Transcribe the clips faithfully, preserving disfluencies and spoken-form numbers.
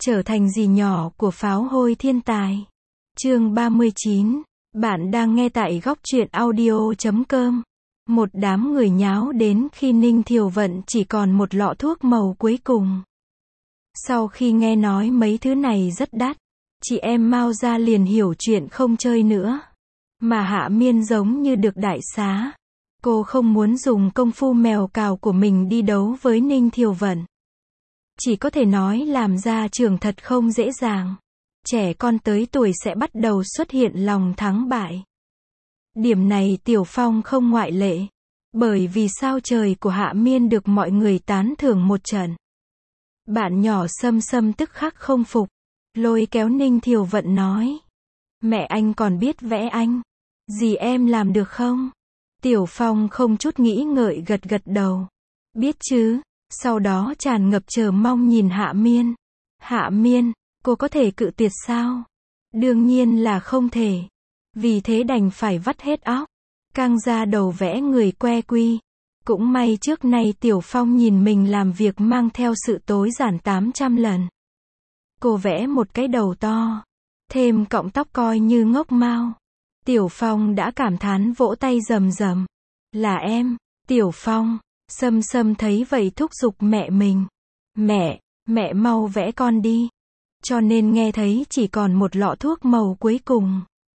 Trở thành dì nhỏ của pháo hôi thiên tài. Chương ba mươi chín. Bạn đang nghe tại góc truyện audio chấm com. Một đám người nháo đến khi Ninh Thiều Vận chỉ còn một lọ thuốc màu cuối cùng. Sau khi nghe nói mấy thứ này rất đắt, chị em Mao ra liền hiểu chuyện không chơi nữa. Mà Hạ Miên giống như được đại xá. Cô không muốn dùng công phu mèo cào của mình đi đấu với Ninh Thiều Vận. Chỉ có thể nói làm ra trường thật không dễ dàng. Trẻ con tới tuổi sẽ bắt đầu xuất hiện lòng thắng bại. Điểm này Tiểu Phong không ngoại lệ. Bởi vì sao trời của Hạ Miên được mọi người tán thưởng một trận. Bạn nhỏ Sâm Sâm tức khắc không phục. Lôi kéo Ninh Thiều Vận nói. Mẹ anh còn biết vẽ anh. Dì em làm được không? Tiểu Phong không chút nghĩ ngợi gật gật đầu. Biết chứ. Sau đó tràn ngập chờ mong nhìn Hạ Miên. Hạ Miên, cô có thể cự tuyệt sao? Đương nhiên là không thể. Vì thế đành phải vắt hết óc. Căng ra đầu vẽ người que quy. Cũng may trước nay Tiểu Phong nhìn mình làm việc mang theo sự tối giản tám trăm lần. Cô vẽ một cái đầu to. Thêm cọng tóc coi như ngốc mao. Tiểu Phong đã cảm thán vỗ tay rầm rầm. Là em, Tiểu Phong. Sâm Sâm thấy vậy thúc giục mẹ mình. Mẹ, mẹ mau vẽ con đi. Cho nên nghe thấy chỉ còn một lọ thuốc màu cuối cùng.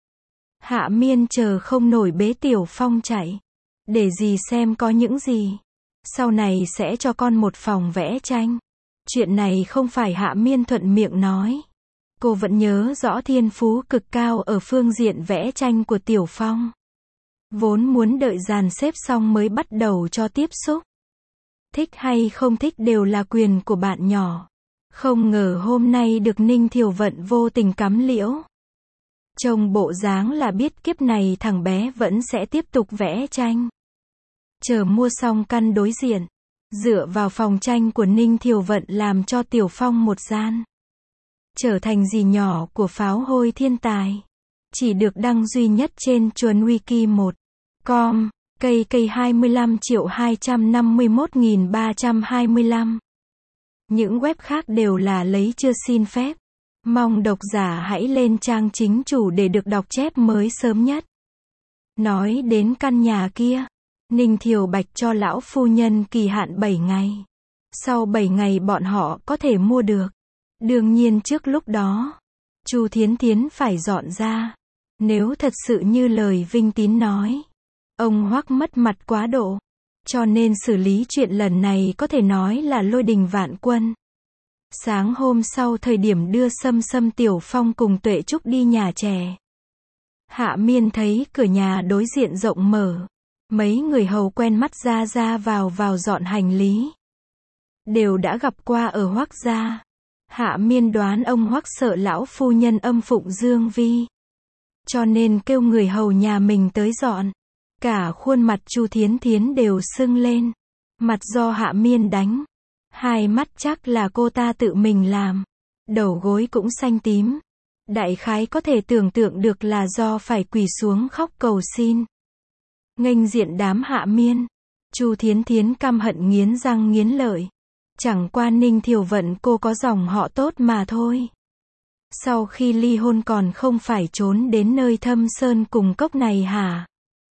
Hạ Miên chờ không nổi bế Tiểu Phong chạy. Để dì xem có những gì. Sau này sẽ cho con một phòng vẽ tranh. Chuyện này không phải Hạ Miên thuận miệng nói. Cô vẫn nhớ rõ thiên phú cực cao ở phương diện vẽ tranh của Tiểu Phong. Vốn muốn đợi dàn xếp xong mới bắt đầu cho tiếp xúc. Thích hay không thích đều là quyền của bạn nhỏ. Không ngờ hôm nay được Ninh Thiều Vận vô tình cắm liễu. Trông bộ dáng là biết kiếp này thằng bé vẫn sẽ tiếp tục vẽ tranh. Chờ mua xong căn đối diện. Dựa vào phòng tranh của Ninh Thiều Vận làm cho Tiểu Phong một gian. Trở thành dì nhỏ của pháo hôi thiên tài. Chỉ được đăng duy nhất trên chuồn wiki một com. Cây cây hai mươi lăm triệu hai trăm năm mươi mốt nghìn ba trăm hai mươi lăm. Những web khác đều là lấy chưa xin phép. Mong độc giả hãy lên trang chính chủ để được đọc chép mới sớm nhất. Nói đến căn nhà kia, Ninh Thiều Bạch cho lão phu nhân kỳ hạn bảy ngày. Sau bảy ngày bọn họ có thể mua được. Đương nhiên trước lúc đó, Chu Thiến Thiến phải dọn ra. Nếu thật sự như lời Vinh Tín nói, ông Hoắc mất mặt quá độ. Cho nên xử lý chuyện lần này có thể nói là lôi đình vạn quân. Sáng hôm sau thời điểm đưa Sâm Sâm Tiểu Phong cùng Tuệ Trúc đi nhà trẻ. Hạ Miên thấy cửa nhà đối diện rộng mở. Mấy người hầu quen mắt ra ra vào vào dọn hành lý. Đều đã gặp qua ở Hoắc gia. Hạ Miên đoán ông Hoắc sợ lão phu nhân âm phụng Dương Vi. Cho nên kêu người hầu nhà mình tới dọn. Cả khuôn mặt Chu Thiến Thiến đều sưng lên. Mặt do Hạ Miên đánh. Hai mắt chắc là cô ta tự mình làm. Đầu gối cũng xanh tím. Đại khái có thể tưởng tượng được là do phải quỳ xuống khóc cầu xin. Nghênh diện đám Hạ Miên. Chu Thiến Thiến căm hận nghiến răng nghiến lợi. Chẳng qua Ninh Thiều Vận cô có dòng họ tốt mà thôi. Sau khi ly hôn còn không phải trốn đến nơi thâm sơn cùng cốc này hả?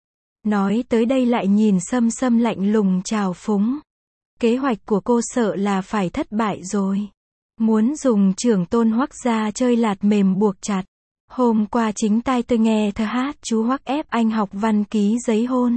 Nói tới đây lại nhìn Sâm Sâm lạnh lùng trào phúng. Kế hoạch của cô sợ là phải thất bại rồi. Muốn dùng trưởng tôn Hoắc gia chơi lạt mềm buộc chặt. Hôm qua chính tai tôi nghe thơ hát chú Hoắc ép anh học văn ký giấy hôn.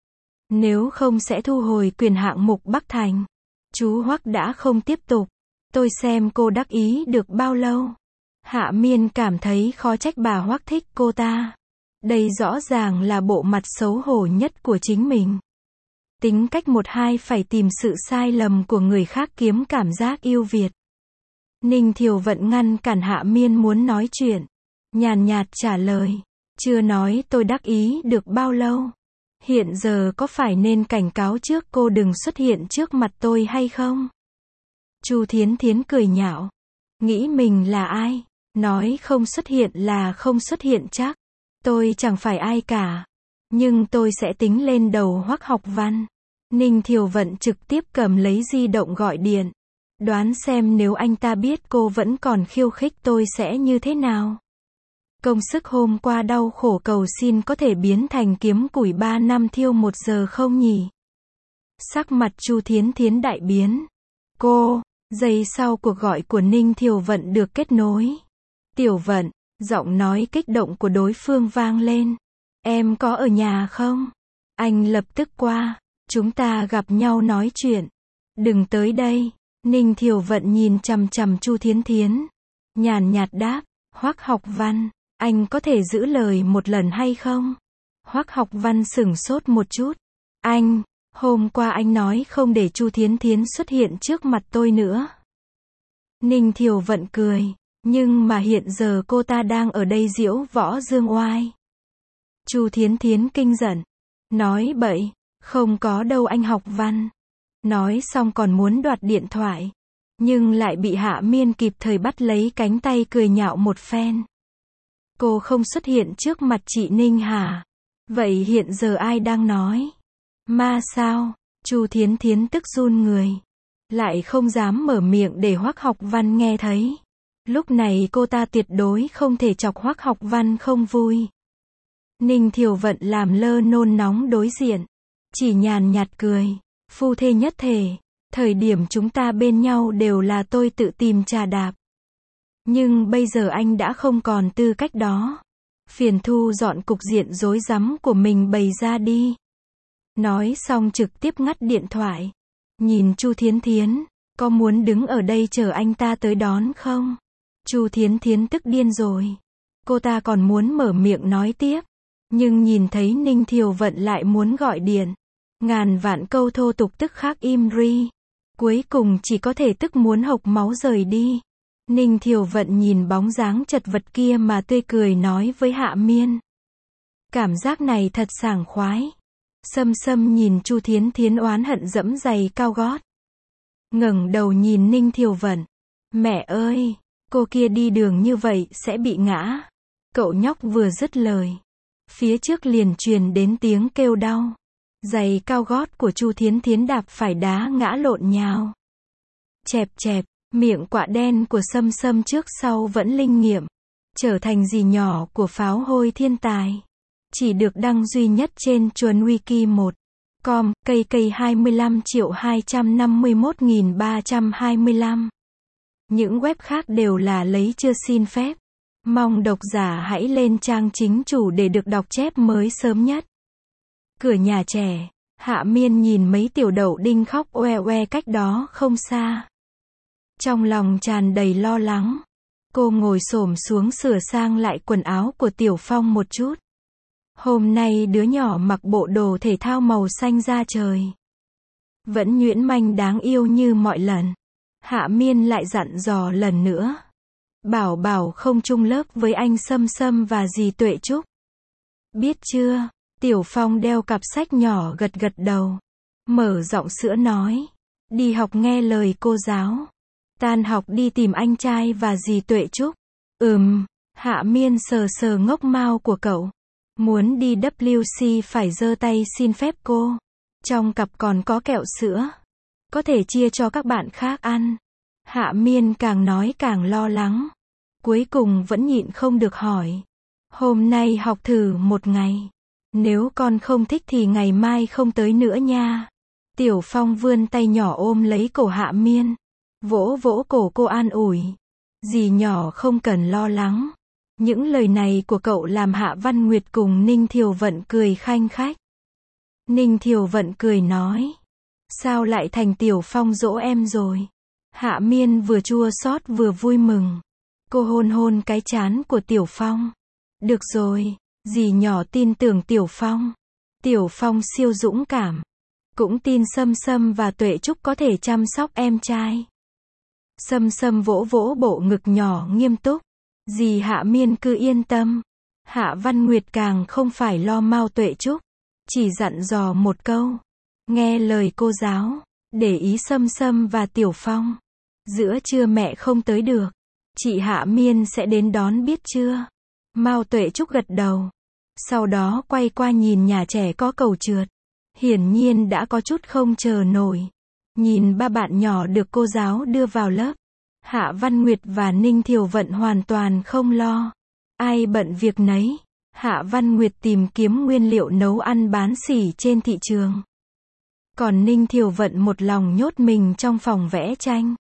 Nếu không sẽ thu hồi quyền hạng mục Bắc Thành. Chú Hoắc đã không tiếp tục. Tôi xem cô đắc ý được bao lâu. Hạ Miên cảm thấy khó trách bà Hoắc thích cô ta. Đây rõ ràng là bộ mặt xấu hổ nhất của chính mình. Tính cách một hai phải tìm sự sai lầm của người khác kiếm cảm giác yêu Việt. Ninh Thiều Vận ngăn cản Hạ Miên muốn nói chuyện. Nhàn nhạt trả lời. Chưa nói tôi đắc ý được bao lâu. Hiện giờ có phải nên cảnh cáo trước cô đừng xuất hiện trước mặt tôi hay không? Chu Thiến Thiến cười nhạo. Nghĩ mình là ai? Nói không xuất hiện là không xuất hiện chắc. Tôi chẳng phải ai cả. Nhưng tôi sẽ tính lên đầu Hoắc học văn. Ninh Thiều Vận trực tiếp cầm lấy di động gọi điện. Đoán xem nếu anh ta biết cô vẫn còn khiêu khích tôi sẽ như thế nào. Công sức hôm qua đau khổ cầu xin có thể biến thành kiếm củi ba năm thiêu một giờ không nhỉ? Sắc mặt Chu Thiến Thiến đại biến. Cô, giây sau cuộc gọi của Ninh Thiều Vận được kết nối. Tiểu Vận, giọng nói kích động của đối phương vang lên. Em có ở nhà không? Anh lập tức qua, chúng ta gặp nhau nói chuyện. Đừng tới đây. Ninh Thiều Vận nhìn chằm chằm Chu Thiến Thiến. Nhàn nhạt đáp, Hoắc Học Văn, anh có thể giữ lời một lần hay không? Hoắc Học Văn sửng sốt một chút. Anh, hôm qua anh nói không để Chu Thiến Thiến xuất hiện trước mặt tôi nữa. Ninh Thiều Vận cười, nhưng mà hiện giờ cô ta đang ở đây diễu võ dương oai. Chu Thiến Thiến kinh giận, nói bậy, không có đâu anh Học Văn. Nói xong còn muốn đoạt điện thoại, nhưng lại bị Hạ Miên kịp thời bắt lấy cánh tay cười nhạo một phen. Cô không xuất hiện trước mặt chị Ninh hả? Vậy hiện giờ ai đang nói? Ma sao? Chu Thiến Thiến tức run người, lại không dám mở miệng để Hoắc Học Văn nghe thấy. Lúc này cô ta tuyệt đối không thể chọc Hoắc Học Văn không vui. Ninh Thiều Vận làm lơ nôn nóng đối diện, chỉ nhàn nhạt cười, phu thê nhất thể, thời điểm chúng ta bên nhau đều là tôi tự tìm trà đạp. Nhưng bây giờ anh đã không còn tư cách đó. Phiền thu dọn cục diện rối rắm của mình bày ra đi. Nói xong trực tiếp ngắt điện thoại. Nhìn Chu Thiến Thiến, có muốn đứng ở đây chờ anh ta tới đón không? Chu Thiến Thiến tức điên rồi. Cô ta còn muốn mở miệng nói tiếp, nhưng nhìn thấy Ninh Thiều Vận lại muốn gọi điện. Ngàn vạn câu thô tục tức khắc im ri. Cuối cùng chỉ có thể tức muốn hộc máu rời đi. Ninh Thiều Vận nhìn bóng dáng chật vật kia mà tươi cười nói với Hạ Miên. Cảm giác này thật sảng khoái. Sâm Sâm nhìn Chu Thiến Thiến oán hận dẫm giày cao gót. Ngẩng đầu nhìn Ninh Thiều Vận. Mẹ ơi, cô kia đi đường như vậy sẽ bị ngã. Cậu nhóc vừa dứt lời, phía trước liền truyền đến tiếng kêu đau. Giày cao gót của Chu Thiến Thiến đạp phải đá ngã lộn nhào. Chẹp chẹp, miệng quạ đen của Sâm Sâm trước sau vẫn linh nghiệm. Trở thành dì nhỏ của pháo hôi thiên tài. Chỉ được đăng duy nhất trên chuồn wiki một chấm com, cây cây hai mươi lăm triệu hai trăm năm mươi mốt nghìn ba trăm hai mươi lăm. Những web khác đều là lấy chưa xin phép. Mong độc giả hãy lên trang chính chủ để được đọc chép mới sớm nhất. Cửa nhà trẻ, Hạ Miên nhìn mấy tiểu đậu đinh khóc oe oe cách đó không xa. Trong lòng tràn đầy lo lắng. Cô ngồi xổm xuống sửa sang lại quần áo của Tiểu Phong một chút. Hôm nay đứa nhỏ mặc bộ đồ thể thao màu xanh da trời. Vẫn nhuyễn manh đáng yêu như mọi lần. Hạ Miên lại dặn dò lần nữa. Bảo bảo không chung lớp với anh Sâm Sâm và dì Tuệ Trúc. Biết chưa? Tiểu Phong đeo cặp sách nhỏ gật gật đầu. Mở giọng sữa nói. Đi học nghe lời cô giáo. Tan học đi tìm anh trai và dì Tuệ Trúc. Ừm, Hạ Miên sờ sờ ngốc mao của cậu. Muốn đi W C phải giơ tay xin phép cô. Trong cặp còn có kẹo sữa. Có thể chia cho các bạn khác ăn. Hạ Miên càng nói càng lo lắng. Cuối cùng vẫn nhịn không được hỏi. Hôm nay học thử một ngày. Nếu con không thích thì ngày mai không tới nữa nha. Tiểu Phong vươn tay nhỏ ôm lấy cổ Hạ Miên. Vỗ vỗ cổ cô an ủi. Dì nhỏ không cần lo lắng. Những lời này của cậu làm Hạ Văn Nguyệt cùng Ninh Thiều Vận cười khanh khách. Ninh Thiều Vận cười nói. Sao lại thành Tiểu Phong dỗ em rồi? Hạ Miên vừa chua xót vừa vui mừng. Cô hôn hôn cái trán của Tiểu Phong. Được rồi, dì nhỏ tin tưởng Tiểu Phong. Tiểu Phong siêu dũng cảm. Cũng tin Sâm Sâm và Tuệ Trúc có thể chăm sóc em trai. Sâm Sâm vỗ vỗ bộ ngực nhỏ nghiêm túc. Dì Hạ Miên cứ yên tâm. Hạ Văn Nguyệt càng không phải lo Mao Tuệ Trúc. Chỉ dặn dò một câu. Nghe lời cô giáo. Để ý Sâm Sâm và Tiểu Phong. Giữa trưa mẹ không tới được. Chị Hạ Miên sẽ đến đón biết chưa? Mao Tuệ Trúc gật đầu. Sau đó quay qua nhìn nhà trẻ có cầu trượt. Hiển nhiên đã có chút không chờ nổi. Nhìn ba bạn nhỏ được cô giáo đưa vào lớp, Hạ Văn Nguyệt và Ninh Thiều Vận hoàn toàn không lo. Ai bận việc nấy. Hạ Văn Nguyệt tìm kiếm nguyên liệu nấu ăn bán sỉ trên thị trường. Còn Ninh Thiều Vận một lòng nhốt mình trong phòng vẽ tranh.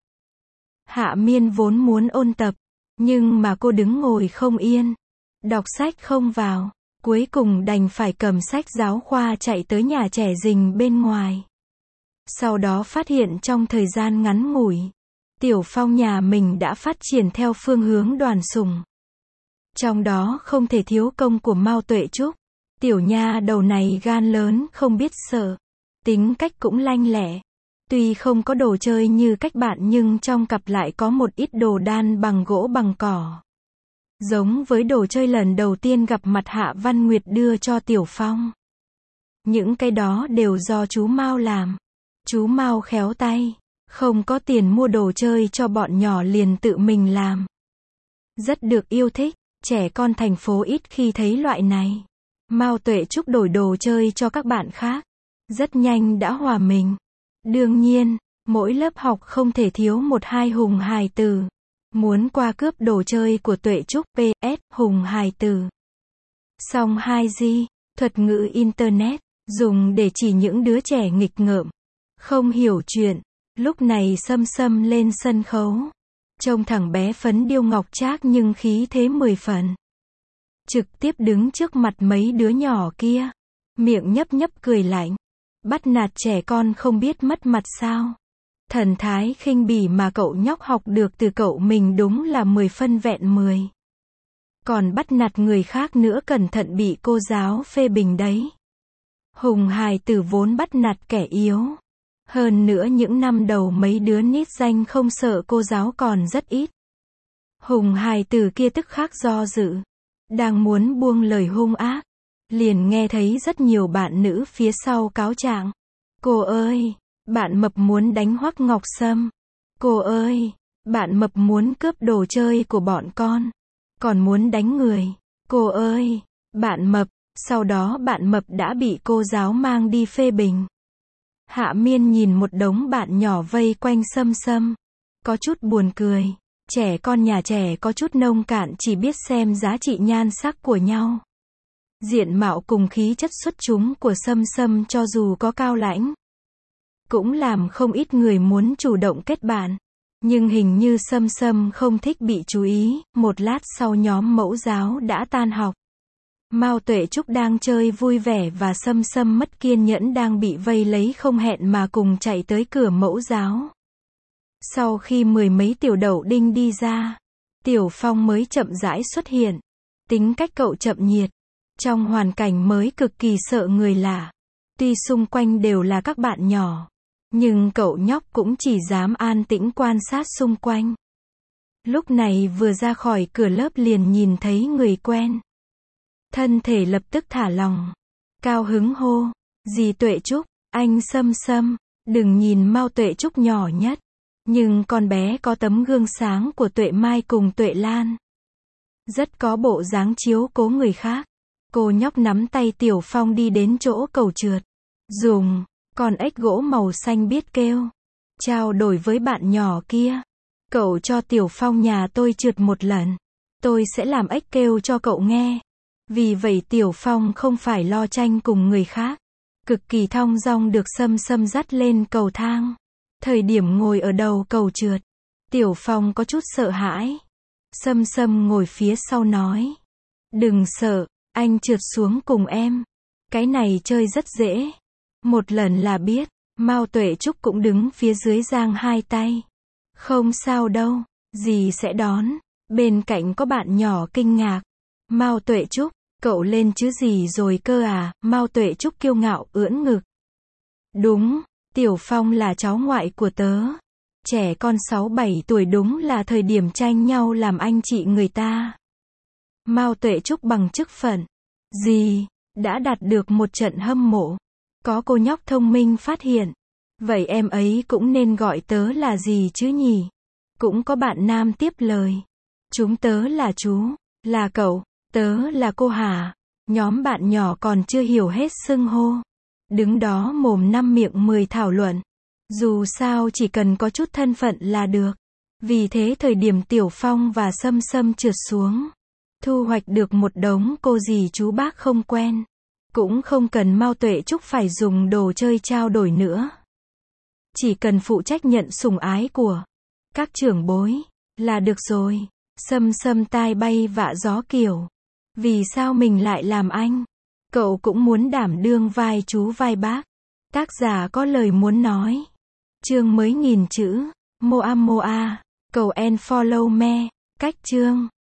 Hạ Miên vốn muốn ôn tập, nhưng mà cô đứng ngồi không yên. Đọc sách không vào, cuối cùng đành phải cầm sách giáo khoa chạy tới nhà trẻ rình bên ngoài. Sau đó phát hiện trong thời gian ngắn ngủi, Tiểu Phong nhà mình đã phát triển theo phương hướng Đoàn Sùng. Trong đó không thể thiếu công của Mao Tuệ Trúc. Tiểu nha đầu này gan lớn không biết sợ, tính cách cũng lanh lẹ. Tuy không có đồ chơi như cách bạn nhưng trong cặp lại có một ít đồ đan bằng gỗ bằng cỏ. Giống với đồ chơi lần đầu tiên gặp mặt Hạ Văn Nguyệt đưa cho Tiểu Phong. Những cái đó đều do chú Mao làm. Chú Mao khéo tay, không có tiền mua đồ chơi cho bọn nhỏ liền tự mình làm. Rất được yêu thích, trẻ con thành phố ít khi thấy loại này. Mao Tuệ Trúc đổi đồ chơi cho các bạn khác. Rất nhanh đã hòa mình. Đương nhiên, mỗi lớp học không thể thiếu một hai hùng hài tử. Muốn qua cướp đồ chơi của Tuệ Trúc pê ét hùng hài tử. Song hai G, thuật ngữ Internet, dùng để chỉ những đứa trẻ nghịch ngợm, không hiểu chuyện. Lúc này Sâm Sâm lên sân khấu. Trông thằng bé phấn điêu ngọc trác nhưng khí thế mười phần. Trực tiếp đứng trước mặt mấy đứa nhỏ kia. Miệng nhấp nhấp cười lạnh. Bắt nạt trẻ con không biết mất mặt sao. Thần thái khinh bỉ mà cậu nhóc học được từ cậu mình đúng là mười phân vẹn mười. Còn bắt nạt người khác nữa cẩn thận bị cô giáo phê bình đấy. Hùng hài tử vốn bắt nạt kẻ yếu. Hơn nữa những năm đầu mấy đứa nít danh không sợ cô giáo còn rất ít. Hùng hài tử kia tức khắc do dự. Đang muốn buông lời hung ác. Liền nghe thấy rất nhiều bạn nữ phía sau cáo trạng. Cô ơi, bạn mập muốn đánh Hoắc Ngọc Sâm. Cô ơi, bạn mập muốn cướp đồ chơi của bọn con. Còn muốn đánh người. Cô ơi, bạn mập. Sau đó bạn mập đã bị cô giáo mang đi phê bình. Hạ Miên nhìn một đống bạn nhỏ vây quanh Sâm Sâm. Có chút buồn cười. Trẻ con nhà trẻ có chút nông cạn chỉ biết xem giá trị nhan sắc của nhau. Diện mạo cùng khí chất xuất chúng của Sâm Sâm cho dù có cao lãnh, cũng làm không ít người muốn chủ động kết bạn. Nhưng hình như Sâm Sâm không thích bị chú ý. Một lát sau nhóm mẫu giáo đã tan học. Mao Tuệ Trúc đang chơi vui vẻ và Sâm Sâm mất kiên nhẫn đang bị vây lấy không hẹn mà cùng chạy tới cửa mẫu giáo. Sau khi mười mấy tiểu đậu đinh đi ra, Tiểu Phong mới chậm rãi xuất hiện. Tính cách cậu chậm nhiệt. Trong hoàn cảnh mới cực kỳ sợ người lạ. Tuy xung quanh đều là các bạn nhỏ, nhưng cậu nhóc cũng chỉ dám an tĩnh quan sát xung quanh. Lúc này vừa ra khỏi cửa lớp liền nhìn thấy người quen. Thân thể lập tức thả lỏng. Cao hứng hô. Dì Tuệ Trúc, anh Sâm Sâm, đừng nhìn Mao Tuệ Trúc nhỏ nhất. Nhưng con bé có tấm gương sáng của Tuệ Mai cùng Tuệ Lan. Rất có bộ dáng chiếu cố người khác. Cô nhóc nắm tay Tiểu Phong đi đến chỗ cầu trượt. Dùng con ếch gỗ màu xanh biết kêu. Trao đổi với bạn nhỏ kia. Cậu cho Tiểu Phong nhà tôi trượt một lần. Tôi sẽ làm ếch kêu cho cậu nghe. Vì vậy Tiểu Phong không phải lo tranh cùng người khác. Cực kỳ thong dong được Sâm Sâm dắt lên cầu thang. Thời điểm ngồi ở đầu cầu trượt, Tiểu Phong có chút sợ hãi. Sâm Sâm ngồi phía sau nói. Đừng sợ, anh trượt xuống cùng em. Cái này chơi rất dễ. Một lần là biết. Mao Tuệ Trúc cũng đứng phía dưới giang hai tay. Không sao đâu, dì sẽ đón. Bên cạnh có bạn nhỏ kinh ngạc. Mao Tuệ Trúc, cậu lên chứ gì rồi cơ à? Mao Tuệ Trúc kiêu ngạo ưỡn ngực. Đúng, Tiểu Phong là cháu ngoại của tớ. Trẻ con sáu bảy tuổi đúng là thời điểm tranh nhau làm anh chị người ta. Mao Tuệ Trúc bằng chức phận. Dì, đã đạt được một trận hâm mộ. Có cô nhóc thông minh phát hiện. Vậy em ấy cũng nên gọi tớ là gì chứ nhỉ? Cũng có bạn nam tiếp lời. Chúng tớ là chú, là cậu, tớ là cô hả? Nhóm bạn nhỏ còn chưa hiểu hết xưng hô. Đứng đó mồm năm miệng mười thảo luận. Dù sao chỉ cần có chút thân phận là được. Vì thế thời điểm Tiểu Phong và Sâm Sâm trượt xuống, thu hoạch được một đống cô dì chú bác không quen. Cũng không cần Mao Tuệ Trúc phải dùng đồ chơi trao đổi nữa. Chỉ cần phụ trách nhận sủng ái của các trưởng bối là được rồi. Sâm Sâm tai bay vạ gió kiểu, vì sao mình lại làm anh? Cậu cũng muốn đảm đương vai chú vai bác. Tác giả có lời muốn nói. Chương mới nghìn chữ. Moa Moa. Cầu and follow me. Cách chương.